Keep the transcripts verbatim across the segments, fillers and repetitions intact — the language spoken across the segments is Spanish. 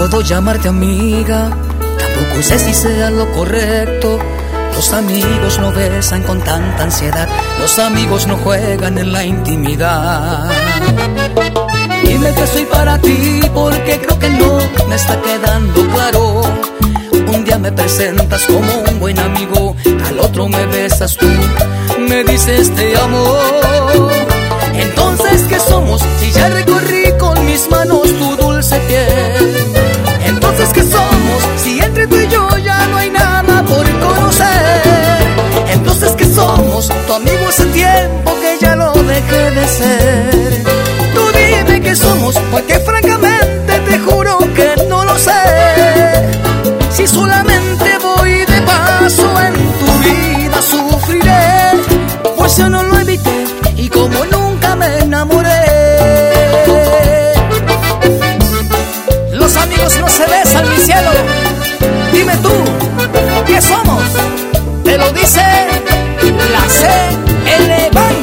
puedo llamarte amiga, tampoco sé si sea lo correcto. Los amigos no besan con tanta ansiedad, los amigos no juegan en la intimidad. Dime que soy para ti porque creo que no me está quedando claro. Un día me presentas como un buen amigo, al otro me besas tú, me dices te amo. Entonces, ¿qué somos si ya recorrí con mis manos tu dulce piel? Entonces, ¿qué somos si entre tú y yo ya no hay nada por conocer? Entonces, ¿qué somos? Tu amigo hace tiempo que ya lo dejé de ser. Tú dime qué somos, porque francamente te juro que no lo sé. Si solamente voy de paso en tu vida sufriré, pues yo no lo evité y como nunca me enamoré. Los amigos no se besan, mi cielo. Dime tú, ¿qué somos? Te lo dice la C L Band.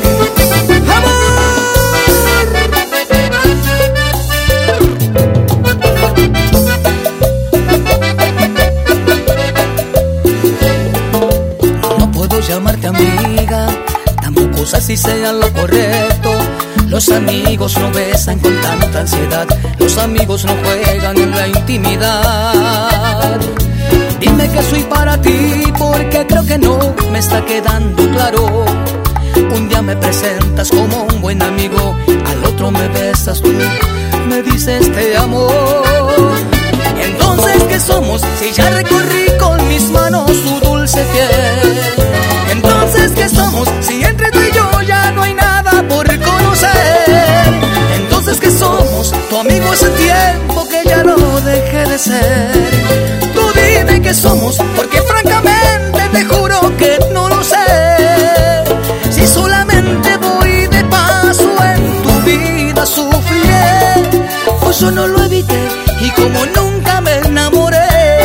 No puedo llamarte amiga, tampoco sé si sea lo correcto. Los amigos no besan con tanta ansiedad, los amigos no juegan en la intimidad. Dime que soy para ti porque creo que no me está quedando claro. Un día me presentas como un buen amigo, al otro me besas tú, me dices te amo. Entonces, ¿qué somos si ya recorrí con mis manos tu dulce piel? Entonces, ¿qué somos si entre tú y yo ya no hay nada por conocer? Entonces, ¿qué somos? Tu amigo hace tiempo que ya lo dejé de ser. Tú dime qué somos, porque francamente te juro que no lo sé. Si solamente voy de paso en tu vida sufriré, pues yo no lo evité y como nunca me enamoré.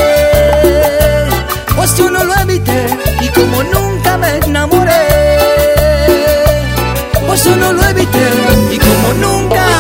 Pues yo no lo evité y como nunca me enamoré. Pues yo no lo evité y como nunca